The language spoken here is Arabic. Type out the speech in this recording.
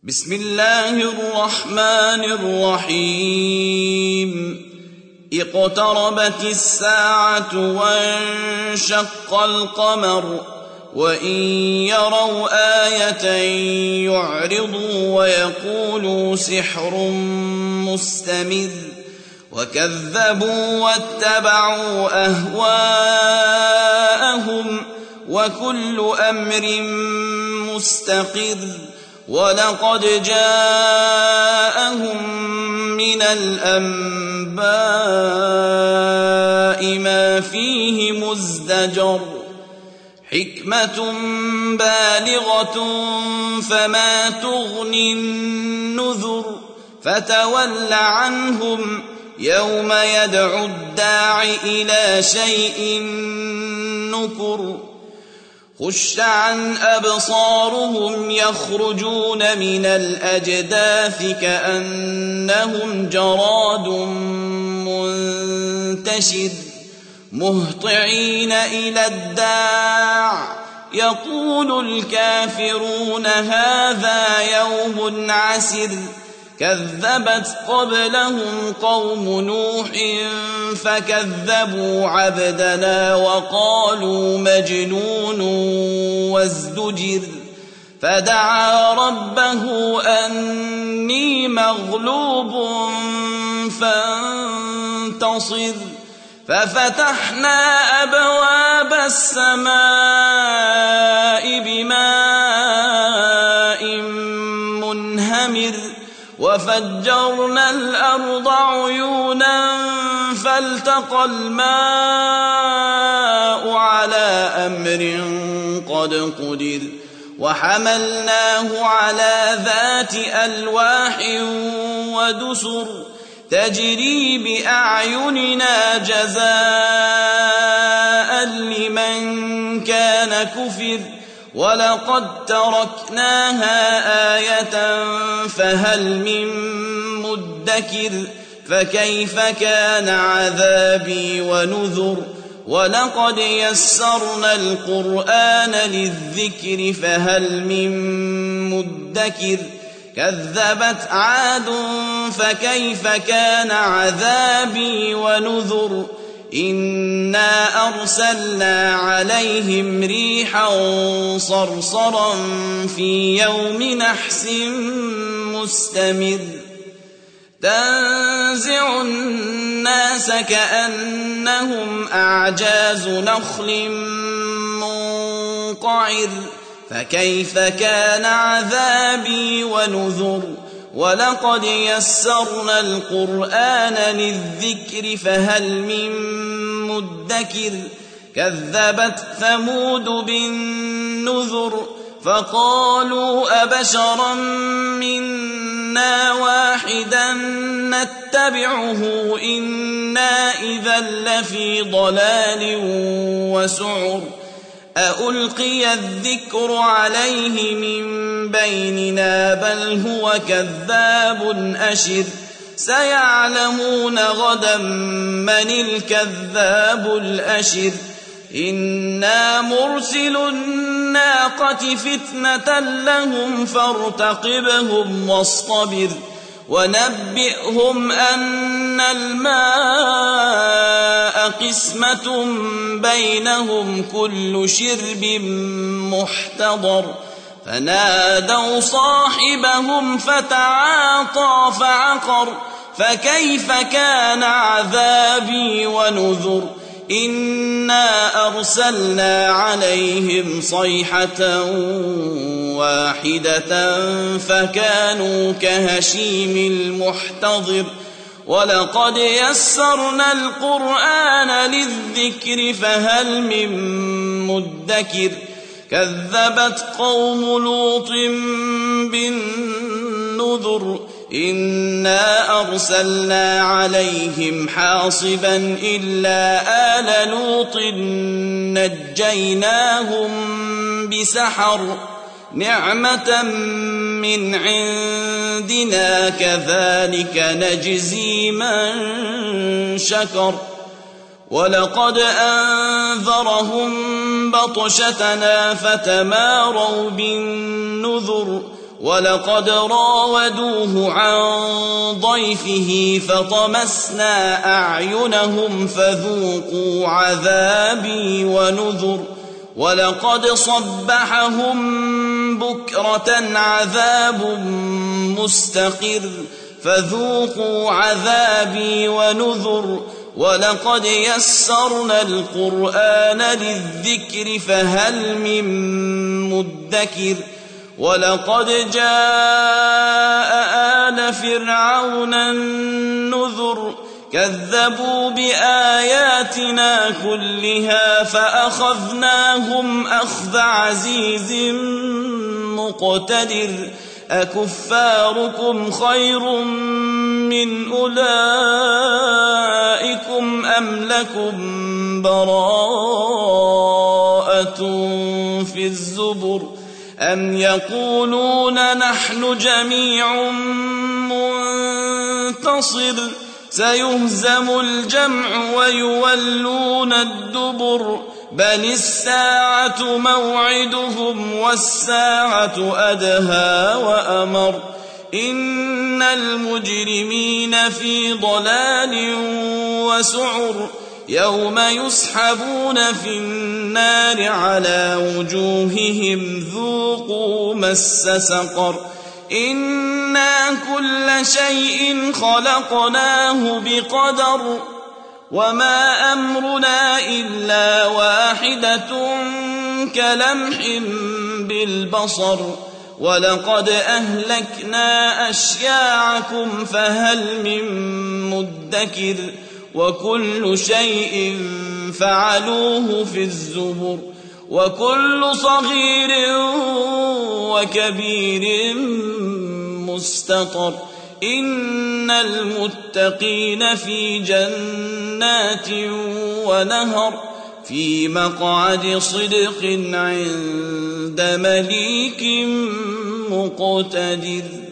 بسم الله الرحمن الرحيم اقتربت الساعة وانشق القمر وإن يروا آية يعرضوا ويقولوا سحر مستمر وكذبوا واتبعوا أهواءهم وكل أمر مستقر ولقد جاءهم من الأنباء ما فيه مزدجر حكمة بالغة فما تغني النذر فتول عنهم يوم يدعو الداع إلى شيء نكر خش عن أبصارهم يخرجون من الأجداث كأنهم جراد منتشر مهطعين إلى الداع يقول الكافرون هذا يوم عسر كذبت قبلهم قوم نوح فكذبوا عبدنا وقالوا مجنون وازدجر فدعا ربه أني مغلوب فانتصر ففتحنا أبواب السماء بماء منهمر وفجرنا الأرض عيونا فالتقى الماء على أمر قد قدر وحملناه على ذات ألواح ودسر تجري بأعيننا جزاء لمن كان كفر ولقد تركناها آية فهل من مدكر فكيف كان عذابي ونذر ولقد يسرنا القرآن للذكر فهل من مدكر كذبت عاد فكيف كان عذابي ونذر إنا أرسلنا عليهم ريحا صرصرا في يوم نحس مستمر تنزع الناس كأنهم أعجاز نخل منقعر فكيف كان عذابي ونذر ولقد يسرنا القرآن للذكر فهل من مدكر كذبت ثمود بالنذر فقالوا أبشرا منا واحدا نتبعه إنا إذا لفي ضلال وسعر أألقي الذكر عليه من بيننا بل هو كذاب أشر سيعلمون غدا من الكذاب الأشر إنا مرسل الناقة فتنة لهم فارتقبهم واصطبر ونبئهم أن الماء قسمة بينهم كل شرب محتضر فنادوا صاحبهم فتعاطى فعقر فكيف كان عذابي ونذر إنا أرسلنا عليهم صيحة واحدة فكانوا كهشيم المحتضر ولقد يسرنا القرآن للذكر فهل من مدكر كذبت قوم لوط بالنذر إنا أرسلنا عليهم حاصبا إلا آل لوط نجيناهم بسحر نعمة من عندنا كذلك نجزي من شكر ولقد أنذرهم بطشتنا فتماروا بالنذر ولقد راودوه عن ضيفه فطمسنا أعينهم فذوقوا عذابي ونذر ولقد صبحهم بكرة عذاب مستقر فذوقوا عذابي ونذر ولقد يسرنا القرآن للذكر فهل من مدكر ولقد جاء آل فرعون النذر كذبوا بآياتنا كلها فأخذناهم أخذ عزيز مقتدر أكفاركم خير من أولئكم أم لكم براءة في الزبر أم يقولون نحن جميع منتصر سيهزم الجمع ويولون الدبر بل الساعة موعدهم والساعة أدهى وأمر إن المجرمين في ضلال وسعر يوم يسحبون في النار على وجوههم ذوقوا مس سقر إنا كل شيء خلقناه بقدر وما أمرنا إلا واحدة كلمح بالبصر ولقد أهلكنا أشياعكم فهل من مدكر وكل شيء فعلوه في الزبر وكل صغير وكبير مستطر إن المتقين في جنات ونهر في مقعد صدق عند مليك مقتدر.